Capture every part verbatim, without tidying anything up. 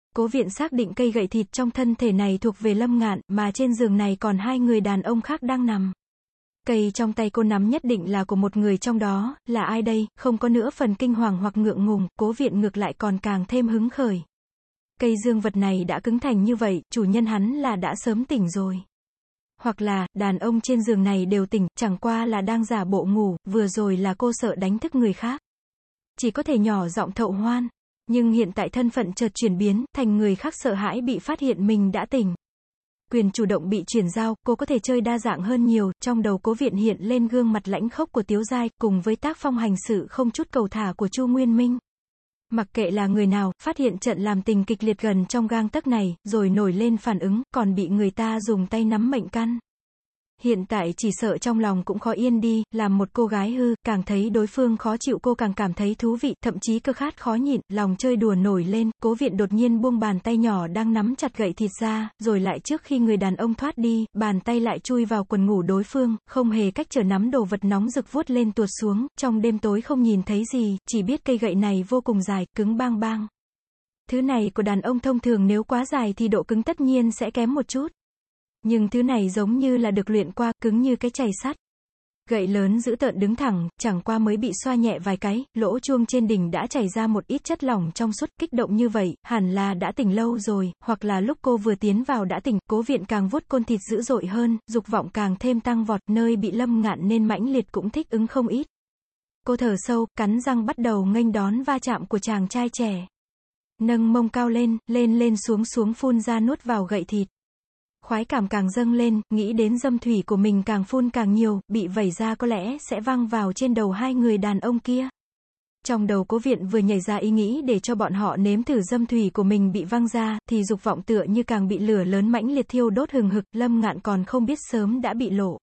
Cố Viện xác định cây gậy thịt trong thân thể này thuộc về Lâm Ngạn, mà trên giường này còn hai người đàn ông khác đang nằm. Cây trong tay cô nắm nhất định là của một người trong đó, là ai đây, không có nữa phần kinh hoàng hoặc ngượng ngùng, Cố Viện ngược lại còn càng thêm hứng khởi. Cây dương vật này đã cứng thành như vậy, chủ nhân hắn là đã sớm tỉnh rồi. Hoặc là, đàn ông trên giường này đều tỉnh, chẳng qua là đang giả bộ ngủ, vừa rồi là cô sợ đánh thức người khác. Chỉ có thể nhỏ giọng thậu hoan. Nhưng hiện tại thân phận chợt chuyển biến, thành người khác sợ hãi bị phát hiện mình đã tỉnh. Quyền chủ động bị chuyển giao, cô có thể chơi đa dạng hơn nhiều, trong đầu Cố Viện hiện lên gương mặt lãnh khốc của Tiếu Giai, cùng với tác phong hành sự không chút cầu thả của Chu Nguyên Minh. Mặc kệ là người nào, phát hiện trận làm tình kịch liệt gần trong gang tấc này, rồi nổi lên phản ứng, còn bị người ta dùng tay nắm mệnh căn. Hiện tại chỉ sợ trong lòng cũng khó yên đi, làm một cô gái hư, càng thấy đối phương khó chịu cô càng cảm thấy thú vị, thậm chí cơ khát khó nhịn, lòng chơi đùa nổi lên, Cố Viện đột nhiên buông bàn tay nhỏ đang nắm chặt gậy thịt ra, rồi lại trước khi người đàn ông thoát đi, bàn tay lại chui vào quần ngủ đối phương, không hề cách trở nắm đồ vật nóng rực vuốt lên tuột xuống, trong đêm tối không nhìn thấy gì, chỉ biết cây gậy này vô cùng dài, cứng bang bang. Thứ này của đàn ông thông thường nếu quá dài thì độ cứng tất nhiên sẽ kém một chút. Nhưng thứ này giống như là được luyện qua, cứng như cái chày sắt. Gậy lớn dữ tợn đứng thẳng, chẳng qua mới bị xoa nhẹ vài cái, lỗ chuông trên đỉnh đã chảy ra một ít chất lỏng trong suốt, kích động như vậy, hẳn là đã tỉnh lâu rồi, hoặc là lúc cô vừa tiến vào đã tỉnh. Cố Viện càng vuốt côn thịt dữ dội hơn, dục vọng càng thêm tăng vọt, nơi bị Lâm Ngạn nên mãnh liệt cũng thích ứng không ít. Cô thở sâu, cắn răng bắt đầu nghênh đón va chạm của chàng trai trẻ. Nâng mông cao lên, lên lên xuống xuống phun ra nuốt vào gậy thịt. Khoái cảm càng dâng lên, nghĩ đến dâm thủy của mình càng phun càng nhiều, bị vẩy ra có lẽ sẽ văng vào trên đầu hai người đàn ông kia. Trong đầu Cố Viện vừa nhảy ra ý nghĩ để cho bọn họ nếm thử dâm thủy của mình bị văng ra, thì dục vọng tựa như càng bị lửa lớn mãnh liệt thiêu đốt hừng hực, Lâm Ngạn còn không biết sớm đã bị lộ.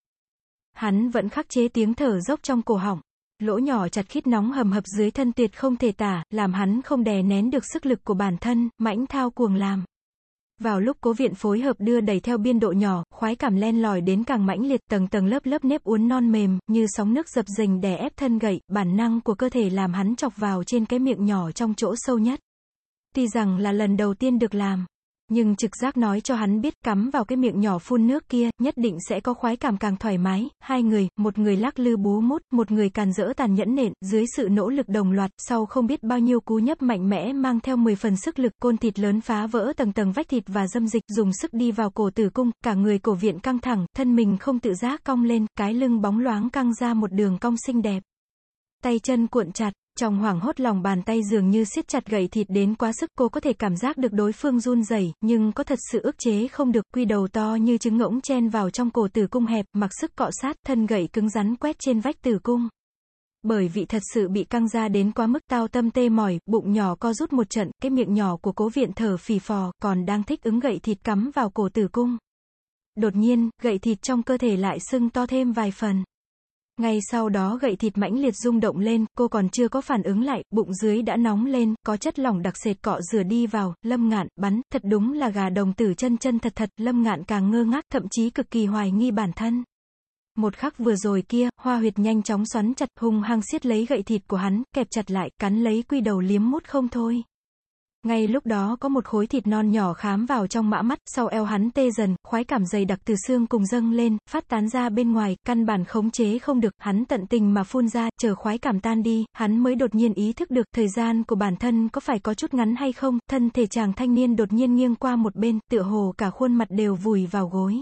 Hắn vẫn khắc chế tiếng thở dốc trong cổ họng. Lỗ nhỏ chặt khít nóng hầm hập dưới thân tuyệt không thể tả, làm hắn không đè nén được sức lực của bản thân, mãnh thao cuồng làm. Vào lúc Cố Viện phối hợp đưa đẩy theo biên độ nhỏ, khoái cảm len lỏi đến càng mãnh liệt, tầng tầng lớp lớp nếp uốn non mềm, như sóng nước dập dềnh đè ép thân gậy, bản năng của cơ thể làm hắn chọc vào trên cái miệng nhỏ trong chỗ sâu nhất. Tuy rằng là lần đầu tiên được làm, nhưng trực giác nói cho hắn biết cắm vào cái miệng nhỏ phun nước kia, nhất định sẽ có khoái cảm càng thoải mái. Hai người, một người lắc lư bú mút, một người càn rỡ tàn nhẫn nện, dưới sự nỗ lực đồng loạt, sau không biết bao nhiêu cú nhấp mạnh mẽ mang theo mười phần sức lực, côn thịt lớn phá vỡ tầng tầng vách thịt và dâm dịch, dùng sức đi vào cổ tử cung, cả người Cổ Viện căng thẳng, thân mình không tự giác cong lên, cái lưng bóng loáng căng ra một đường cong xinh đẹp. Tay chân cuộn chặt. Trong hoảng hốt lòng bàn tay dường như siết chặt gậy thịt đến quá sức, cô có thể cảm giác được đối phương run rẩy, nhưng có thật sự ức chế không được, quy đầu to như trứng ngỗng chen vào trong cổ tử cung hẹp, mặc sức cọ sát, thân gậy cứng rắn quét trên vách tử cung. Bởi vị thật sự bị căng ra đến quá mức, tao tâm tê mỏi, bụng nhỏ co rút một trận, cái miệng nhỏ của Cố Viện thở phì phò, còn đang thích ứng gậy thịt cắm vào cổ tử cung. Đột nhiên, gậy thịt trong cơ thể lại sưng to thêm vài phần. Ngay sau đó gậy thịt mãnh liệt rung động lên, cô còn chưa có phản ứng lại, bụng dưới đã nóng lên, có chất lỏng đặc sệt cọ rửa đi vào. Lâm Ngạn, bắn, thật đúng là gà đồng tử chân chân thật thật. Lâm Ngạn càng ngơ ngác, thậm chí cực kỳ hoài nghi bản thân. Một khắc vừa rồi kia, hoa huyệt nhanh chóng xoắn chặt, hung hăng siết lấy gậy thịt của hắn, kẹp chặt lại, cắn lấy quy đầu liếm mút không thôi. Ngay lúc đó có một khối thịt non nhỏ khám vào trong mã mắt, sau eo hắn tê dần, khoái cảm dày đặc từ xương cùng dâng lên, phát tán ra bên ngoài, căn bản khống chế không được, hắn tận tình mà phun ra, chờ khoái cảm tan đi, hắn mới đột nhiên ý thức được, thời gian của bản thân có phải có chút ngắn hay không, thân thể chàng thanh niên đột nhiên nghiêng qua một bên, tựa hồ cả khuôn mặt đều vùi vào gối.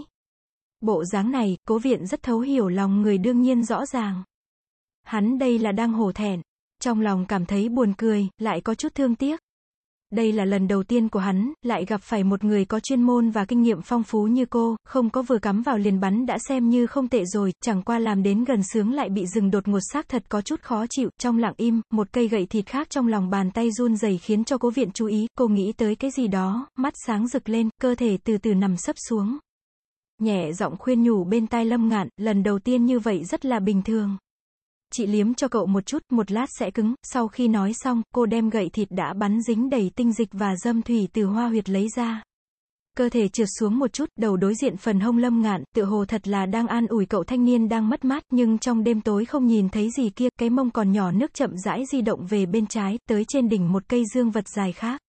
Bộ dáng này, Cố Viện rất thấu hiểu lòng người đương nhiên rõ ràng. Hắn đây là đang hổ thẹn, trong lòng cảm thấy buồn cười, lại có chút thương tiếc. Đây là lần đầu tiên của hắn, lại gặp phải một người có chuyên môn và kinh nghiệm phong phú như cô, không có vừa cắm vào liền bắn đã xem như không tệ rồi, chẳng qua làm đến gần sướng lại bị dừng đột ngột, xác thật có chút khó chịu. Trong lặng im, một cây gậy thịt khác trong lòng bàn tay run rẩy khiến cho Cố Viện chú ý, cô nghĩ tới cái gì đó, mắt sáng rực lên, cơ thể từ từ nằm sấp xuống. Nhẹ giọng khuyên nhủ bên tai Lâm Ngạn, lần đầu tiên như vậy rất là bình thường. Chị liếm cho cậu một chút, một lát sẽ cứng. Sau khi nói xong, cô đem gậy thịt đã bắn dính đầy tinh dịch và dâm thủy từ hoa huyệt lấy ra. Cơ thể trượt xuống một chút, đầu đối diện phần hông Lâm Ngạn, tựa hồ thật là đang an ủi cậu thanh niên đang mất mát, nhưng trong đêm tối không nhìn thấy gì kia, cái mông còn nhỏ nước chậm rãi di động về bên trái, tới trên đỉnh một cây dương vật dài khác.